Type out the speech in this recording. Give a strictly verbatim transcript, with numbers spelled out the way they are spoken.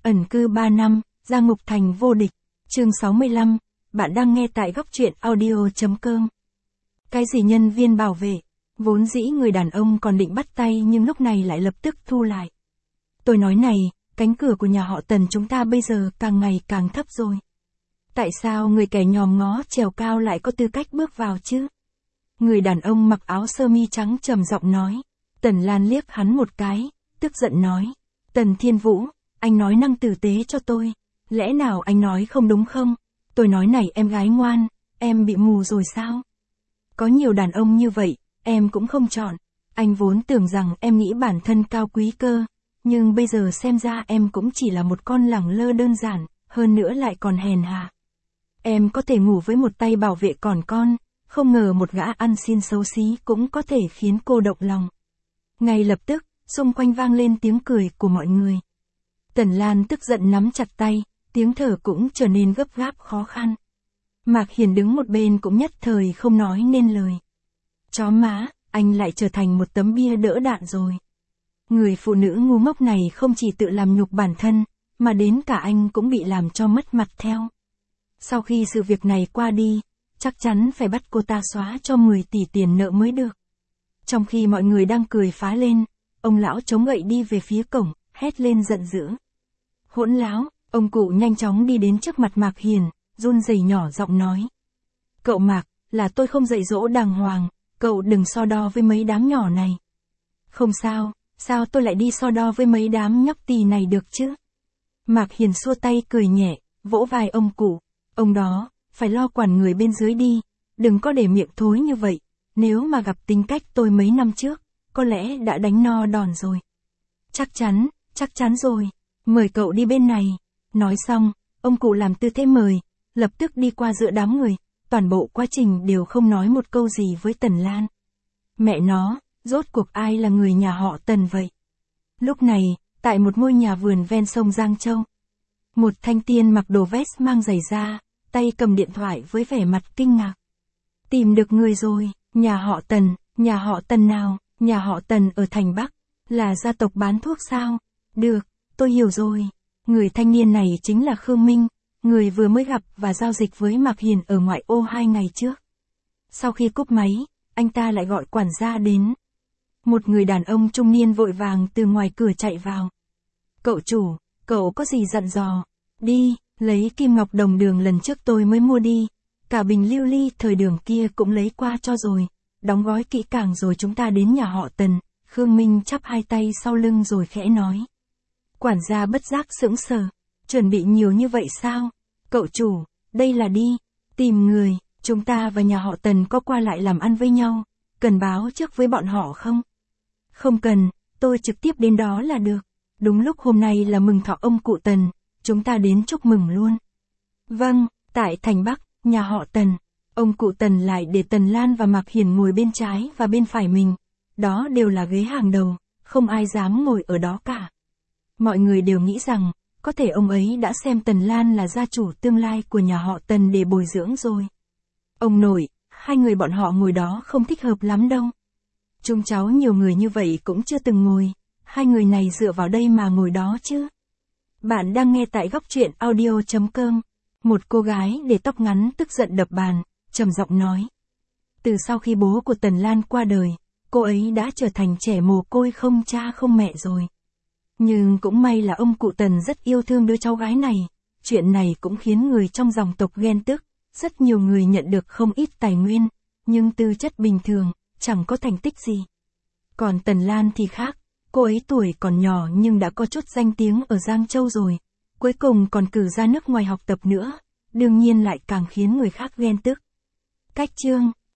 Ẩn cư ba năm, ra ngục thành vô địch. Chương sáu mươi lăm, bạn đang nghe tại góc truyện audio chấm com. Cái gì nhân viên bảo vệ? Vốn dĩ người đàn ông còn định bắt tay nhưng lúc này lại lập tức thu lại. Tôi nói này, cánh cửa của nhà họ Tần chúng ta bây giờ càng ngày càng thấp rồi. Tại sao người kẻ nhòm ngó trèo cao lại có tư cách bước vào chứ? Người đàn ông mặc áo sơ mi trắng trầm giọng nói. Tần Lan liếc hắn một cái, tức giận nói. Tần Thiên Vũ, anh nói năng tử tế cho tôi. Lẽ nào anh nói không đúng không? Tôi nói này em gái ngoan, em bị mù rồi sao? Có nhiều đàn ông như vậy, em cũng không chọn. Anh vốn tưởng rằng em nghĩ bản thân cao quý cơ, nhưng bây giờ xem ra em cũng chỉ là một con lẳng lơ đơn giản, hơn nữa lại còn hèn hạ. Em có thể ngủ với một tay bảo vệ còn con, không ngờ một gã ăn xin xấu xí cũng có thể khiến cô động lòng. Ngay lập tức, xung quanh vang lên tiếng cười của mọi người. Tần Lan tức giận nắm chặt tay, tiếng thở cũng trở nên gấp gáp khó khăn. Mạc Hiền đứng một bên cũng nhất thời không nói nên lời. Chó má, anh lại trở thành một tấm bia đỡ đạn rồi. Người phụ nữ ngu ngốc này không chỉ tự làm nhục bản thân, mà đến cả anh cũng bị làm cho mất mặt theo. Sau khi sự việc này qua đi, chắc chắn phải bắt cô ta xóa cho mười tỷ tiền nợ mới được. Trong khi mọi người đang cười phá lên, ông lão chống gậy đi về phía cổng, hét lên giận dữ. Hỗn láo, ông cụ nhanh chóng đi đến trước mặt Mạc Hiền, run rẩy nhỏ giọng nói. Cậu Mạc, là tôi không dạy dỗ đàng hoàng, cậu đừng so đo với mấy đám nhỏ này. Không sao, sao tôi lại đi so đo với mấy đám nhóc tì này được chứ? Mạc Hiền xua tay cười nhẹ, vỗ vai ông cụ. Ông đó, phải lo quản người bên dưới đi, đừng có để miệng thối như vậy, nếu mà gặp tính cách tôi mấy năm trước, có lẽ đã đánh no đòn rồi. Chắc chắn, chắc chắn rồi, mời cậu đi bên này. Nói xong, ông cụ làm tư thế mời, lập tức đi qua giữa đám người, toàn bộ quá trình đều không nói một câu gì với Tần Lan. Mẹ nó, rốt cuộc ai là người nhà họ Tần vậy? Lúc này, tại một ngôi nhà vườn ven sông Giang Châu, một thanh niên mặc đồ vest mang giày da, tay cầm điện thoại với vẻ mặt kinh ngạc. Tìm được người rồi, nhà họ Tần, nhà họ Tần nào, nhà họ Tần ở thành Bắc, là gia tộc bán thuốc sao? Được, tôi hiểu rồi. Người thanh niên này chính là Khương Minh, người vừa mới gặp và giao dịch với Mạc Hiền ở ngoại ô hai ngày trước. Sau khi cúp máy, anh ta lại gọi quản gia đến. Một người đàn ông trung niên vội vàng từ ngoài cửa chạy vào. Cậu chủ, cậu có gì dặn dò? Đi, lấy kim ngọc đồng đường lần trước tôi mới mua đi. Cả bình lưu ly thời đường kia cũng lấy qua cho rồi. Đóng gói kỹ càng rồi chúng ta đến nhà họ Tần. Khương Minh chắp hai tay sau lưng rồi khẽ nói. Quản gia bất giác sững sờ. Chuẩn bị nhiều như vậy sao? Cậu chủ, đây là đi. Tìm người, chúng ta và nhà họ Tần có qua lại làm ăn với nhau. Cần báo trước với bọn họ không? Không cần, tôi trực tiếp đến đó là được. Đúng lúc hôm nay là mừng thọ ông cụ Tần, chúng ta đến chúc mừng luôn. Vâng, tại thành Bắc, nhà họ Tần, ông cụ Tần lại để Tần Lan và Mạc Hiền ngồi bên trái và bên phải mình. Đó đều là ghế hàng đầu, không ai dám ngồi ở đó cả. Mọi người đều nghĩ rằng, có thể ông ấy đã xem Tần Lan là gia chủ tương lai của nhà họ Tần để bồi dưỡng rồi. Ông nội, hai người bọn họ ngồi đó không thích hợp lắm đâu. Chúng cháu nhiều người như vậy cũng chưa từng ngồi, hai người này dựa vào đây mà ngồi đó chứ. Bạn đang nghe tại góc truyện audio chấm com. Một cô gái để tóc ngắn tức giận đập bàn, trầm giọng nói. Từ sau khi bố của Tần Lan qua đời, cô ấy đã trở thành trẻ mồ côi không cha không mẹ rồi. Nhưng cũng may là ông cụ Tần rất yêu thương đứa cháu gái này, chuyện này cũng khiến người trong dòng tộc ghen tức, rất nhiều người nhận được không ít tài nguyên, nhưng tư chất bình thường, chẳng có thành tích gì. Còn Tần Lan thì khác, cô ấy tuổi còn nhỏ nhưng đã có chút danh tiếng ở Giang Châu rồi, cuối cùng còn cử ra nước ngoài học tập nữa, đương nhiên lại càng khiến người khác ghen tức. Cách chương,